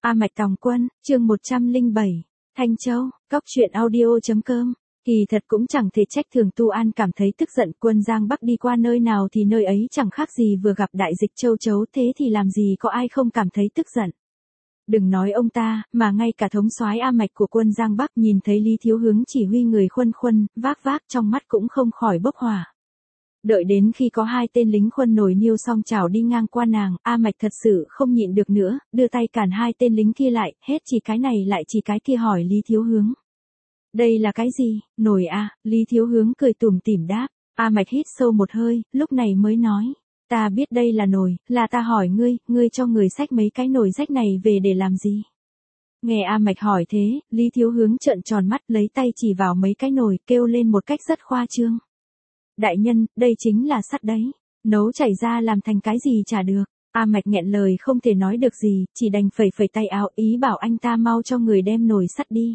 A Mạch Tòng Quân, chương 107, Thanh Châu, Cóc truyện audio.com. Kỳ thật cũng chẳng thể trách Thường Tu An cảm thấy tức giận, quân Giang Bắc đi qua nơi nào thì nơi ấy chẳng khác gì vừa gặp đại dịch châu chấu, thế thì làm gì có ai không cảm thấy tức giận. Đừng nói ông ta, mà ngay cả thống soái A Mạch của quân Giang Bắc nhìn thấy Lý Thiếu Hướng chỉ huy người khuân vác trong mắt cũng không khỏi bốc hỏa. Đợi đến khi có hai tên lính khuân nổi niêu song chảo đi ngang qua nàng, A Mạch thật sự không nhịn được nữa, đưa tay cản hai tên lính kia lại, hết chỉ cái này lại chỉ cái kia hỏi Lý Thiếu Hướng. Đây là cái gì, nồi à? Lý Thiếu Hướng cười tủm tỉm đáp. A Mạch hít sâu một hơi, lúc này mới nói. Ta biết đây là nồi, là ta hỏi ngươi cho người xách mấy cái nồi rách này về để làm gì? Nghe A Mạch hỏi thế, Lý Thiếu Hướng trợn tròn mắt lấy tay chỉ vào mấy cái nồi, kêu lên một cách rất khoa trương. Đại nhân, đây chính là sắt đấy, nấu chảy ra làm thành cái gì chả được. A Mạch nghẹn lời không thể nói được gì, chỉ đành phẩy phẩy tay áo ý bảo anh ta mau cho người đem nồi sắt đi.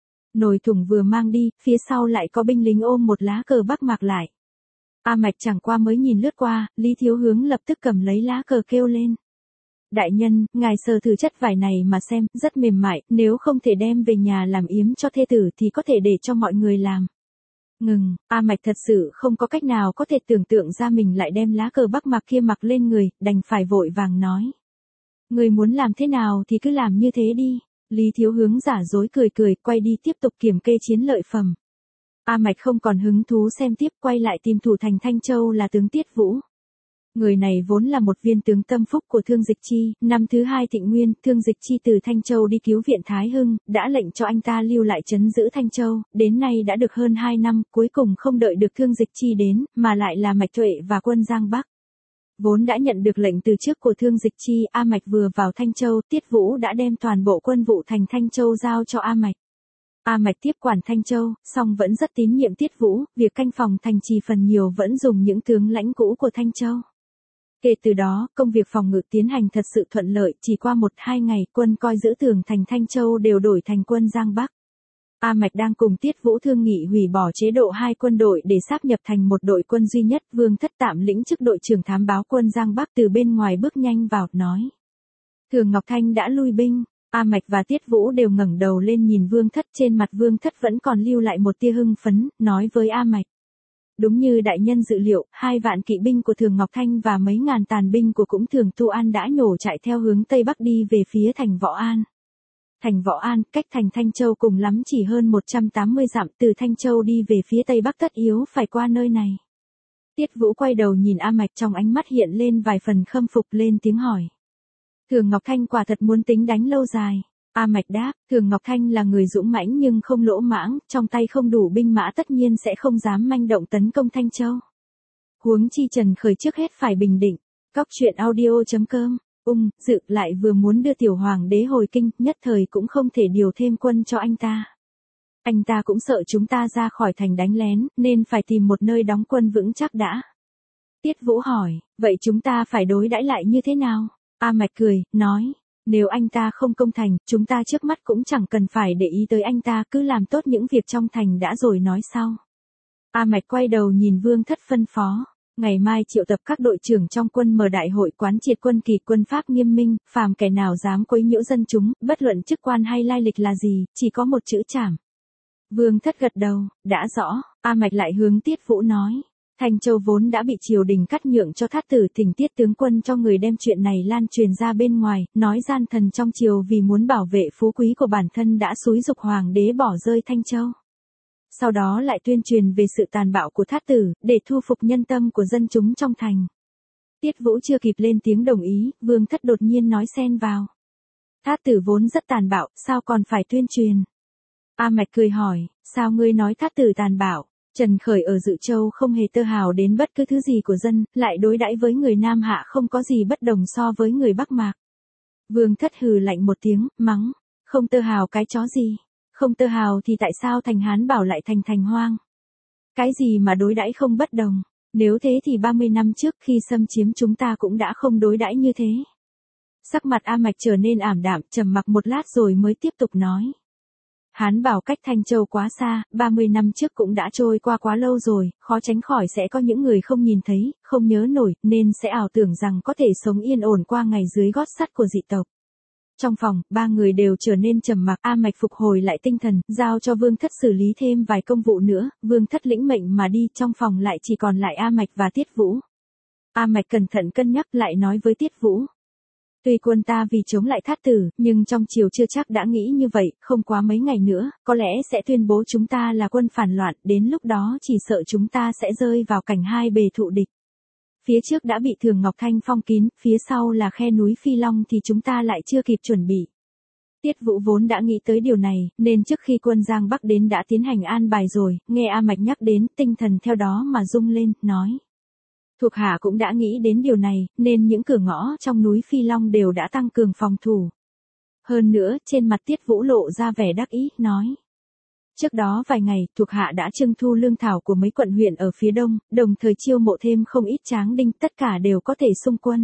Nồi thùng vừa mang đi, phía sau lại có binh lính ôm một lá cờ Bắc Mạc lại. A Mạch chẳng qua mới nhìn lướt qua, Lý Thiếu Hướng lập tức cầm lấy lá cờ kêu lên. Đại nhân, ngài sờ thử chất vải này mà xem, rất mềm mại, nếu không thể đem về nhà làm yếm cho thê tử thì có thể để cho mọi người làm. Ngừng, A Mạch thật sự không có cách nào có thể tưởng tượng ra mình lại đem lá cờ Bắc Mạc kia mặc lên người, đành phải vội vàng nói. Người muốn làm thế nào thì cứ làm như thế đi. Lý Thiếu Hướng giả dối cười, quay đi tiếp tục kiểm kê chiến lợi phẩm. A Mạch không còn hứng thú xem tiếp, quay lại tìm thủ thành Thanh Châu là tướng Tiết Vũ. Người này vốn là một viên tướng tâm phúc của Thương Dịch Chi, năm thứ 2 Thịnh Nguyên, Thương Dịch Chi từ Thanh Châu đi cứu viện Thái Hưng, đã lệnh cho anh ta lưu lại trấn giữ Thanh Châu, đến nay đã được hơn 2 năm, cuối cùng không đợi được Thương Dịch Chi đến, mà lại là Mạch Tuệ và quân Giang Bắc. Vốn đã nhận được lệnh từ trước của Thương Dịch Chi, A Mạch vừa vào Thanh Châu, Tiết Vũ đã đem toàn bộ quân vụ thành Thanh Châu giao cho A Mạch. A Mạch tiếp quản Thanh Châu, song vẫn rất tín nhiệm Tiết Vũ, việc canh phòng thành trì phần nhiều vẫn dùng những tướng lãnh cũ của Thanh Châu. Kể từ đó, công việc phòng ngự tiến hành thật sự thuận lợi, chỉ qua 1-2 ngày, quân coi giữ tường thành Thanh Châu đều đổi thành quân Giang Bắc. A Mạch đang cùng Tiết Vũ thương nghị hủy bỏ chế độ 2 quân đội để sáp nhập thành một đội quân duy nhất, Vương Thất tạm lĩnh chức đội trưởng thám báo quân Giang Bắc từ bên ngoài bước nhanh vào, nói. Thường Ngọc Thanh đã lui binh. A Mạch và Tiết Vũ đều ngẩng đầu lên nhìn Vương Thất, trên mặt Vương Thất vẫn còn lưu lại một tia hưng phấn, nói với A Mạch. Đúng như đại nhân dự liệu, 2 vạn kỵ binh của Thường Ngọc Thanh và mấy ngàn tàn binh của cũng Thường Tu An đã nhổ chạy theo hướng Tây Bắc đi về phía thành Võ An. Thành Võ An, cách thành Thanh Châu cùng lắm chỉ hơn 180 dặm, từ Thanh Châu đi về phía Tây Bắc tất yếu phải qua nơi này. Tiết Vũ quay đầu nhìn A Mạch, trong ánh mắt hiện lên vài phần khâm phục, lên tiếng hỏi. Thường Ngọc Thanh quả thật muốn tính đánh lâu dài. A Mạch đáp, Thường Ngọc Thanh là người dũng mãnh nhưng không lỗ mãng, trong tay không đủ binh mã tất nhiên sẽ không dám manh động tấn công Thanh Châu. Huống chi Trần Khởi trước hết phải bình định. Cóc truyện audio.com. Dự lại vừa muốn đưa tiểu hoàng đế hồi kinh, nhất thời cũng không thể điều thêm quân cho anh ta. Anh ta cũng sợ chúng ta ra khỏi thành đánh lén, nên phải tìm một nơi đóng quân vững chắc đã. Tiết Vũ hỏi, vậy chúng ta phải đối đãi lại như thế nào? A Mạch cười, nói, nếu anh ta không công thành, chúng ta trước mắt cũng chẳng cần phải để ý tới anh ta, cứ làm tốt những việc trong thành đã rồi nói sau. A Mạch quay đầu nhìn Vương Thất phân phó. Ngày mai triệu tập các đội trưởng trong quân mở đại hội quán triệt quân kỷ quân pháp nghiêm minh, phàm kẻ nào dám quấy nhiễu dân chúng, bất luận chức quan hay lai lịch là gì, chỉ có một chữ trảm. Vương Thất gật đầu, đã rõ. A Mạch lại hướng Tiết Vũ nói. Thanh Châu vốn đã bị triều đình cắt nhượng cho Thát Tử Thỉnh Tiết tướng quân cho người đem chuyện này lan truyền ra bên ngoài, nói gian thần trong triều vì muốn bảo vệ phú quý của bản thân đã xúi giục hoàng đế bỏ rơi Thanh Châu. Sau đó lại tuyên truyền về sự tàn bạo của Thát Tử, để thu phục nhân tâm của dân chúng trong thành. Tiết Vũ chưa kịp lên tiếng đồng ý, Vương Thất đột nhiên nói xen vào. Thát Tử vốn rất tàn bạo, sao còn phải tuyên truyền? A Mạch cười hỏi, sao ngươi nói Thát Tử tàn bạo? Trần Khởi ở Dự Châu không hề tơ hào đến bất cứ thứ gì của dân, lại đối đãi với người Nam Hạ không có gì bất đồng so với người Bắc Mạc. Vương Thất hừ lạnh một tiếng, mắng, không tơ hào cái chó gì? Không tơ hào thì tại sao thành Hán bảo lại thành thành hoang? Cái gì mà đối đãi không bất đồng? Nếu thế thì 30 năm trước khi xâm chiếm chúng ta cũng đã không đối đãi như thế. Sắc mặt A Mạch trở nên ảm đạm, trầm mặc một lát rồi mới tiếp tục nói. Hán bảo cách Thanh Châu quá xa, 30 năm trước cũng đã trôi qua quá lâu rồi, khó tránh khỏi sẽ có những người không nhìn thấy, không nhớ nổi, nên sẽ ảo tưởng rằng có thể sống yên ổn qua ngày dưới gót sắt của dị tộc. Trong phòng, ba người đều trở nên trầm mặc, A Mạch phục hồi lại tinh thần, giao cho Vương Thất xử lý thêm vài công vụ nữa, Vương Thất lĩnh mệnh mà đi, trong phòng lại chỉ còn lại A Mạch và Tiết Vũ. A Mạch cẩn thận cân nhắc lại nói với Tiết Vũ. Tuy quân ta vì chống lại Thát Tử, nhưng trong triều chưa chắc đã nghĩ như vậy, không quá mấy ngày nữa, có lẽ sẽ tuyên bố chúng ta là quân phản loạn, đến lúc đó chỉ sợ chúng ta sẽ rơi vào cảnh hai bề thụ địch. Phía trước đã bị Thường Ngọc Thanh phong kín, phía sau là khe núi Phi Long thì chúng ta lại chưa kịp chuẩn bị. Tiết Vũ vốn đã nghĩ tới điều này, nên trước khi quân Giang Bắc đến đã tiến hành an bài rồi, nghe A Mạch nhắc đến, tinh thần theo đó mà rung lên, nói. Thuộc hạ cũng đã nghĩ đến điều này, nên những cửa ngõ trong núi Phi Long đều đã tăng cường phòng thủ. Hơn nữa, trên mặt Tiết Vũ lộ ra vẻ đắc ý, nói. Trước đó vài ngày, thuộc hạ đã trưng thu lương thảo của mấy quận huyện ở phía đông, đồng thời chiêu mộ thêm không ít tráng đinh, tất cả đều có thể xung quân.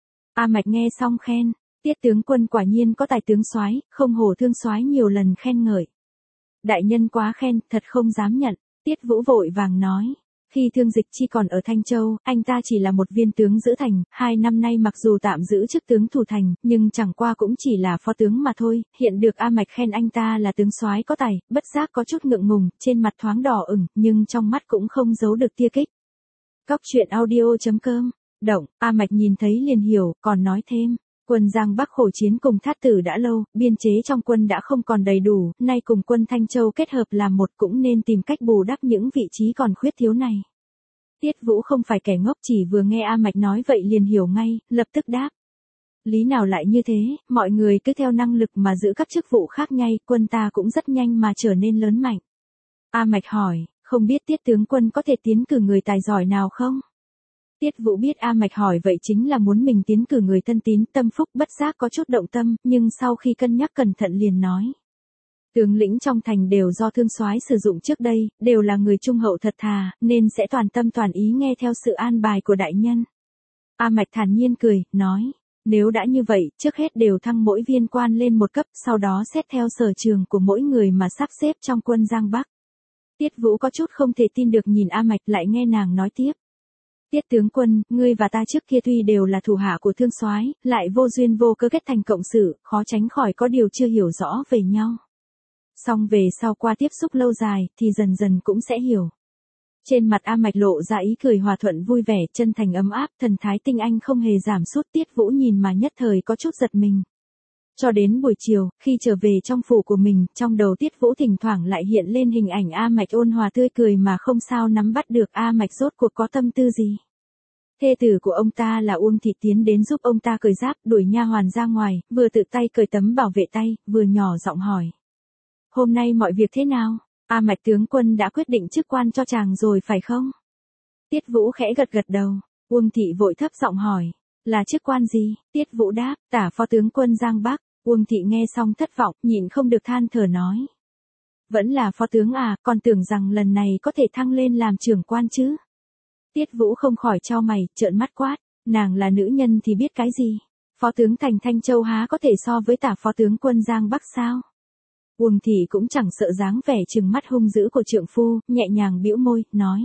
A Mạch nghe xong khen, Tiết tướng quân quả nhiên có tài tướng soái, không hổ Thương soái nhiều lần khen ngợi. Đại nhân quá khen, thật không dám nhận, Tiết Vũ vội vàng nói. Khi Thương Dịch Chi còn ở Thanh Châu, anh ta chỉ là một viên tướng giữ thành, 2 năm nay mặc dù tạm giữ chức tướng thủ thành, nhưng chẳng qua cũng chỉ là phó tướng mà thôi, hiện được A Mạch khen anh ta là tướng soái có tài, bất giác có chút ngượng ngùng, trên mặt thoáng đỏ ửng, nhưng trong mắt cũng không giấu được tia kích. Cóc truyện audio.com, động, A Mạch nhìn thấy liền hiểu, còn nói thêm. Quân Giang Bắc khổ chiến cùng Thát Tử đã lâu, biên chế trong quân đã không còn đầy đủ, nay cùng quân Thanh Châu kết hợp làm một cũng nên tìm cách bù đắp những vị trí còn khuyết thiếu này. Tiết Vũ không phải kẻ ngốc, chỉ vừa nghe A Mạch nói vậy liền hiểu ngay, lập tức đáp. Lý nào lại như thế, mọi người cứ theo năng lực mà giữ các chức vụ khác ngay, quân ta cũng rất nhanh mà trở nên lớn mạnh. A Mạch hỏi, không biết Tiết tướng quân có thể tiến cử người tài giỏi nào không? Tiết Vũ biết A Mạch hỏi vậy chính là muốn mình tiến cử người thân tín, tâm phúc, bất giác có chút động tâm, nhưng sau khi cân nhắc cẩn thận liền nói. Tướng lĩnh trong thành đều do Thương soái sử dụng trước đây, đều là người trung hậu thật thà, nên sẽ toàn tâm toàn ý nghe theo sự an bài của đại nhân. A Mạch thản nhiên cười, nói, nếu đã như vậy, trước hết đều thăng mỗi viên quan lên một cấp, sau đó xét theo sở trường của mỗi người mà sắp xếp trong quân Giang Bắc. Tiết Vũ có chút không thể tin được nhìn A Mạch, lại nghe nàng nói tiếp. Tiết tướng quân, ngươi và ta trước kia tuy đều là thủ hạ của Thương soái, lại vô duyên vô cớ kết thành cộng sự, khó tránh khỏi có điều chưa hiểu rõ về nhau. Song về sau qua tiếp xúc lâu dài, thì dần dần cũng sẽ hiểu. Trên mặt A Mạch lộ ra ý cười hòa thuận vui vẻ, chân thành ấm áp, thần thái tinh anh không hề giảm sút. Tiết Vũ nhìn mà nhất thời có chút giật mình. Cho đến buổi chiều, khi trở về trong phủ của mình, trong đầu Tiết Vũ thỉnh thoảng lại hiện lên hình ảnh A Mạch ôn hòa tươi cười mà không sao nắm bắt được A Mạch rốt cuộc có tâm tư gì. Thê tử của ông ta là Uông Thị tiến đến giúp ông ta cởi giáp, đuổi nha hoàn ra ngoài, vừa tự tay cởi tấm bảo vệ tay, vừa nhỏ giọng hỏi. Hôm nay mọi việc thế nào? A Mạch tướng quân đã quyết định chức quan cho chàng rồi phải không? Tiết Vũ khẽ gật gật đầu, Uông Thị vội thấp giọng hỏi. Là chức quan gì? Tiết Vũ đáp, tả phó tướng quân Giang Bắc. Uông Thị nghe xong thất vọng, nhịn không được than thở nói. Vẫn là phó tướng à, còn tưởng rằng lần này có thể thăng lên làm trưởng quan chứ. Tiết Vũ không khỏi chau mày, trợn mắt quát, nàng là nữ nhân thì biết cái gì? Phó tướng thành Thanh Châu há có thể so với tả phó tướng quân Giang Bắc sao? Uông Thị cũng chẳng sợ dáng vẻ trừng mắt hung dữ của trượng phu, nhẹ nhàng bĩu môi, nói.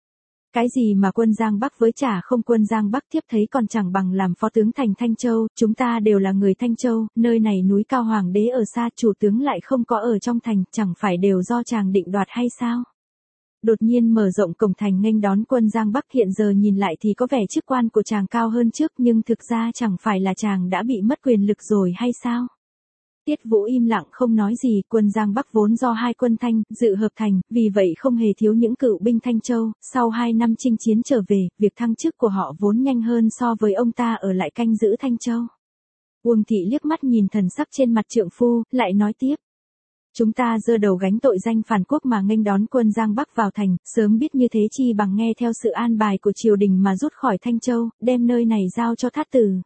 Cái gì mà quân Giang Bắc với chả không, quân Giang Bắc thiếp thấy còn chẳng bằng làm phó tướng thành Thanh Châu, chúng ta đều là người Thanh Châu, nơi này núi cao hoàng đế ở xa, chủ tướng lại không có ở trong thành, chẳng phải đều do chàng định đoạt hay sao? Đột nhiên mở rộng cổng thành nghênh đón quân Giang Bắc, hiện giờ nhìn lại thì có vẻ chức quan của chàng cao hơn trước, nhưng thực ra chẳng phải là chàng đã bị mất quyền lực rồi hay sao? Tiết Vũ im lặng không nói gì, quân Giang Bắc vốn do hai quân Thanh, Dự hợp thành, vì vậy không hề thiếu những cựu binh Thanh Châu, sau 2 năm chinh chiến trở về, việc thăng chức của họ vốn nhanh hơn so với ông ta ở lại canh giữ Thanh Châu. Uông Thị liếc mắt nhìn thần sắc trên mặt trượng phu, lại nói tiếp. Chúng ta giơ đầu gánh tội danh phản quốc mà nghênh đón quân Giang Bắc vào thành, sớm biết như thế chi bằng nghe theo sự an bài của triều đình mà rút khỏi Thanh Châu, đem nơi này giao cho Thát Tử.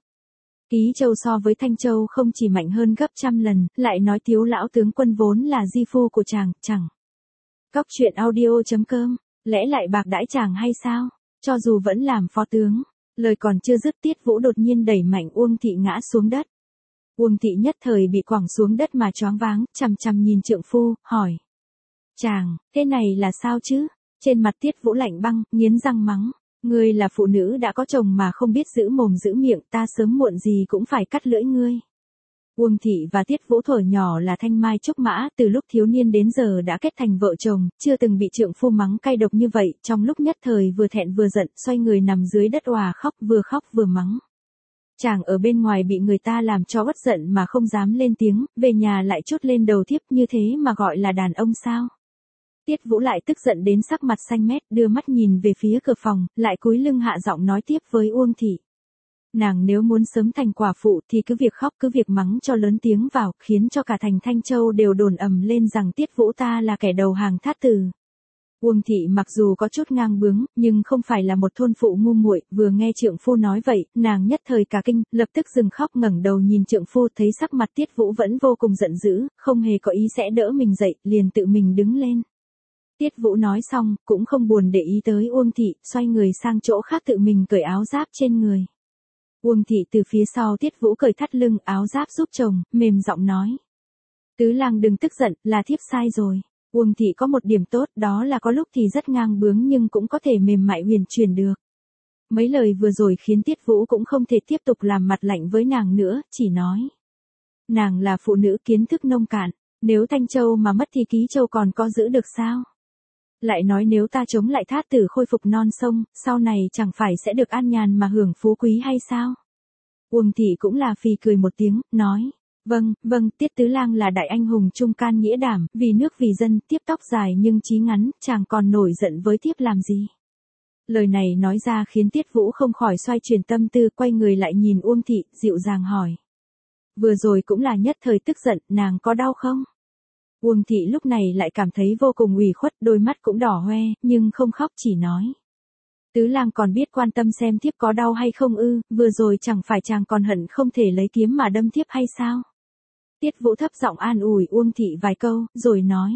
Ký Châu so với Thanh Châu không chỉ mạnh hơn gấp trăm lần, lại nói Tiếu lão tướng quân vốn là di phu của chàng, chẳng. Cóc truyện audio.com, lẽ lại bạc đãi chàng hay sao? Cho dù vẫn làm phó tướng, lời còn chưa dứt Tiết Vũ đột nhiên đẩy mạnh Uông Thị ngã xuống đất. Uông Thị nhất thời bị quẳng xuống đất mà choáng váng, chằm chằm nhìn trượng phu, hỏi. Chàng, thế này là sao chứ? Trên mặt Tiết Vũ lạnh băng, nghiến răng mắng. Ngươi là phụ nữ đã có chồng mà không biết giữ mồm giữ miệng, ta sớm muộn gì cũng phải cắt lưỡi ngươi. Uông Thị và Tiết Vũ thuở nhỏ là thanh mai trúc mã, từ lúc thiếu niên đến giờ đã kết thành vợ chồng, chưa từng bị trượng phu mắng cay độc như vậy, trong lúc nhất thời vừa thẹn vừa giận, xoay người nằm dưới đất òa khóc vừa mắng. Chàng ở bên ngoài bị người ta làm cho bất giận mà không dám lên tiếng, về nhà lại trút lên đầu thiếp, như thế mà gọi là đàn ông sao? Tiết Vũ lại tức giận đến sắc mặt xanh mét, đưa mắt nhìn về phía cửa phòng, lại cúi lưng hạ giọng nói tiếp với Uông Thị. Nàng nếu muốn sớm thành quả phụ thì cứ việc khóc cứ việc mắng cho lớn tiếng vào, khiến cho cả thành Thanh Châu đều đồn ầm lên rằng Tiết Vũ ta là kẻ đầu hàng thát tử. Uông Thị mặc dù có chút ngang bướng, nhưng không phải là một thôn phụ ngu muội, vừa nghe trượng phu nói vậy, nàng nhất thời cả kinh, lập tức dừng khóc ngẩng đầu nhìn trượng phu, thấy sắc mặt Tiết Vũ vẫn vô cùng giận dữ, không hề có ý sẽ đỡ mình dậy, liền tự mình đứng lên. Tiết Vũ nói xong, cũng không buồn để ý tới Uông Thị, xoay người sang chỗ khác tự mình cởi áo giáp trên người. Uông Thị từ phía sau Tiết Vũ cởi thắt lưng áo giáp giúp chồng, mềm giọng nói. Tứ lang đừng tức giận, là thiếp sai rồi. Uông Thị có một điểm tốt, đó là có lúc thì rất ngang bướng nhưng cũng có thể mềm mại huyền chuyển được. Mấy lời vừa rồi khiến Tiết Vũ cũng không thể tiếp tục làm mặt lạnh với nàng nữa, chỉ nói. Nàng là phụ nữ kiến thức nông cạn, nếu Thanh Châu mà mất thì Ký Châu còn có giữ được sao? Lại nói nếu ta chống lại thát tử khôi phục non sông, sau này chẳng phải sẽ được an nhàn mà hưởng phú quý hay sao? Uông Thị cũng là phì cười một tiếng, nói. Vâng, Tiết Tứ Lang là đại anh hùng trung can nghĩa đảm, vì nước vì dân, tiếp tóc dài nhưng chí ngắn, chàng còn nổi giận với tiếp làm gì? Lời này nói ra khiến Tiết Vũ không khỏi xoay chuyển tâm tư, quay người lại nhìn Uông Thị, dịu dàng hỏi. Vừa rồi cũng là nhất thời tức giận, nàng có đau không? Uông Thị lúc này lại cảm thấy vô cùng ủy khuất, đôi mắt cũng đỏ hoe, nhưng không khóc chỉ nói. Tứ Lang còn biết quan tâm xem thiếp có đau hay không ư, vừa rồi chẳng phải chàng còn hận không thể lấy kiếm mà đâm thiếp hay sao? Tiết Vũ thấp giọng an ủi Uông Thị vài câu, rồi nói.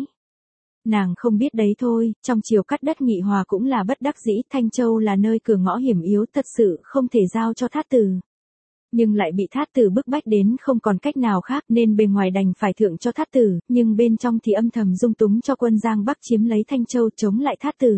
Nàng không biết đấy thôi, trong chiều cắt đất nghị hòa cũng là bất đắc dĩ, Thanh Châu là nơi cửa ngõ hiểm yếu, thật sự không thể giao cho thát tử. Nhưng lại bị thát tử bức bách đến không còn cách nào khác nên bề ngoài đành phải thượng cho thát tử, nhưng bên trong thì âm thầm dung túng cho quân Giang Bắc chiếm lấy Thanh Châu chống lại thát tử.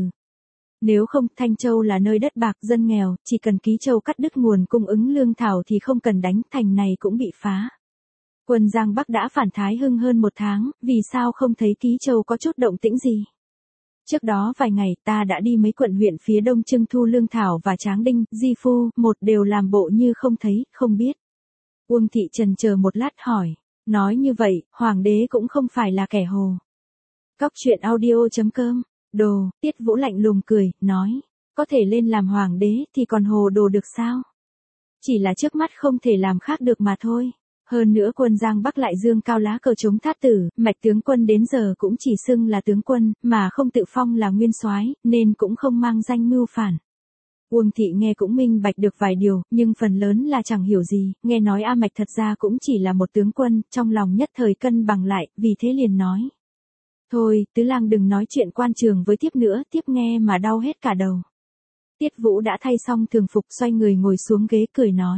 Nếu không, Thanh Châu là nơi đất bạc dân nghèo, chỉ cần Ký Châu cắt đứt nguồn cung ứng lương thảo thì không cần đánh, thành này cũng bị phá. Quân Giang Bắc đã phản Thái Hưng hơn 1 tháng, vì sao không thấy Ký Châu có chút động tĩnh gì? Trước đó vài ngày ta đã đi mấy quận huyện phía đông trưng thu lương thảo và Tráng Đinh, Di Phu, một đều làm bộ như không thấy, không biết. Uông Thị chần chờ một lát hỏi, nói như vậy, Hoàng đế cũng không phải là kẻ hồ. Cóc truyện audio.com, đồ, Tiết Vũ lạnh lùng cười, nói, có thể lên làm Hoàng đế thì còn hồ đồ được sao? Chỉ là trước mắt không thể làm khác được mà thôi. Hơn nữa quân Giang Bắc lại dương cao lá cờ chống thát tử, Mạch tướng quân đến giờ cũng chỉ xưng là tướng quân, mà không tự phong là nguyên soái, nên cũng không mang danh mưu phản. Uông Thị nghe cũng minh bạch được vài điều, nhưng phần lớn là chẳng hiểu gì, nghe nói A Mạch thật ra cũng chỉ là một tướng quân, trong lòng nhất thời cân bằng lại, vì thế liền nói. Thôi, Tứ Lang đừng nói chuyện quan trường với tiếp nữa, tiếp nghe mà đau hết cả đầu. Tiết Vũ đã thay xong thường phục xoay người ngồi xuống ghế cười nói.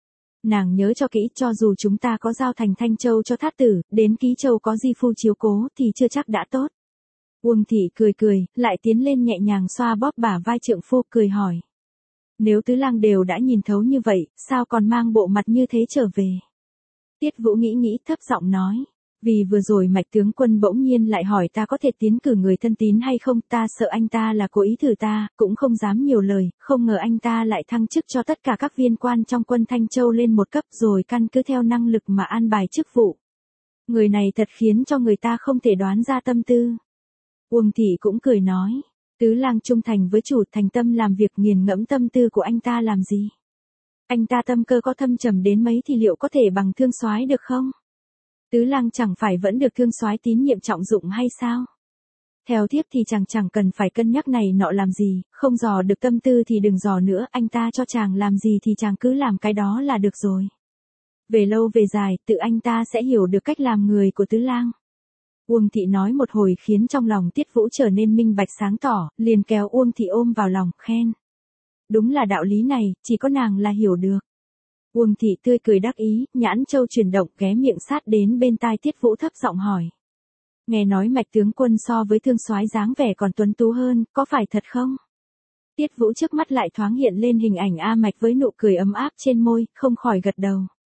Nàng nhớ cho kỹ, cho dù chúng ta có giao thành Thanh Châu cho thát tử, đến Ký Châu có Di Phu chiếu cố thì chưa chắc đã tốt. Uông Thị cười, lại tiến lên nhẹ nhàng xoa bóp bả vai trượng phu cười hỏi. Nếu Tứ Lang đều đã nhìn thấu như vậy, sao còn mang bộ mặt như thế trở về? Tiết Vũ nghĩ thấp giọng nói. Vì vừa rồi Mạch tướng quân bỗng nhiên lại hỏi ta có thể tiến cử người thân tín hay không, ta sợ anh ta là cố ý thử ta, cũng không dám nhiều lời, không ngờ anh ta lại thăng chức cho tất cả các viên quan trong quân Thanh Châu lên một cấp rồi căn cứ theo năng lực mà an bài chức vụ. Người này thật khiến cho người ta không thể đoán ra tâm tư. Uông Thị cũng cười nói, Tứ Lang trung thành với chủ, thành tâm làm việc, nghiền ngẫm tâm tư của anh ta làm gì? Anh ta tâm cơ có thâm trầm đến mấy thì liệu có thể bằng Thương Soái được không? Tứ Lang chẳng phải vẫn được Thương Soái tín nhiệm trọng dụng hay sao? Theo thiếp thì chàng chẳng cần phải cân nhắc này nọ làm gì, không dò được tâm tư thì đừng dò nữa, anh ta cho chàng làm gì thì chàng cứ làm cái đó là được rồi. Về lâu về dài, tự anh ta sẽ hiểu được cách làm người của Tứ Lang. Uông Thị nói một hồi khiến trong lòng Tiết Vũ trở nên minh bạch sáng tỏ, liền kéo Uông Thị ôm vào lòng, khen. Đúng là đạo lý này, chỉ có nàng là hiểu được. Uông Thị tươi cười đắc ý, nhãn châu chuyển động, ghé miệng sát đến bên tai Tiết Vũ thấp giọng hỏi. Nghe nói Mạch tướng quân so với Thương Soái dáng vẻ còn tuấn tú hơn, có phải thật không? Tiết Vũ trước mắt lại thoáng hiện lên hình ảnh A Mạch với nụ cười ấm áp trên môi, không khỏi gật đầu.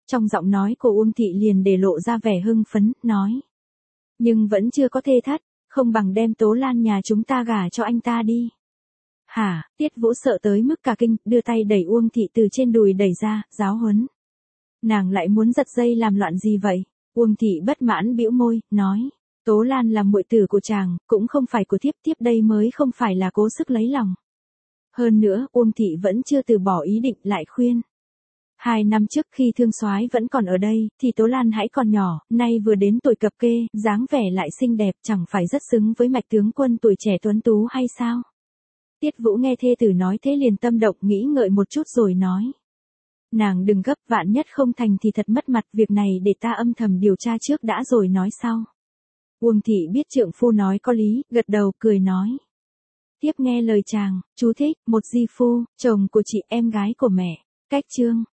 Trong giọng nói của Uông Thị liền để lộ ra vẻ hưng phấn, nói. Nhưng vẫn chưa có thê thất, không bằng đem Tố Lan nhà chúng ta gả cho anh ta đi. Hả, Tiết Vũ sợ tới mức cả kinh, đưa tay đẩy Uông Thị từ trên đùi đẩy ra, giáo huấn. Nàng lại muốn giật dây làm loạn gì vậy? Uông Thị bất mãn bĩu môi, nói. Tố Lan là muội tử của chàng, cũng không phải của thiếp, thiếp đây mới không phải là cố sức lấy lòng. Hơn nữa, Uông Thị vẫn chưa từ bỏ ý định, lại khuyên. 2 năm trước khi Thương Soái vẫn còn ở đây, thì Tố Lan hãy còn nhỏ, nay vừa đến tuổi cập kê, dáng vẻ lại xinh đẹp, chẳng phải rất xứng với mạch tướng quân tuổi trẻ tuấn tú hay sao? Tiết Vũ nghe thê tử nói thế liền tâm động, nghĩ ngợi một chút rồi nói. Nàng đừng gấp, vạn nhất không thành thì thật mất mặt, việc này để ta âm thầm điều tra trước đã rồi nói sau. Uông Thị biết trượng phu nói có lý, gật đầu cười nói. Tiếp nghe lời chàng, chú thích, một di phu, chồng của chị, em gái của mẹ. Cách chương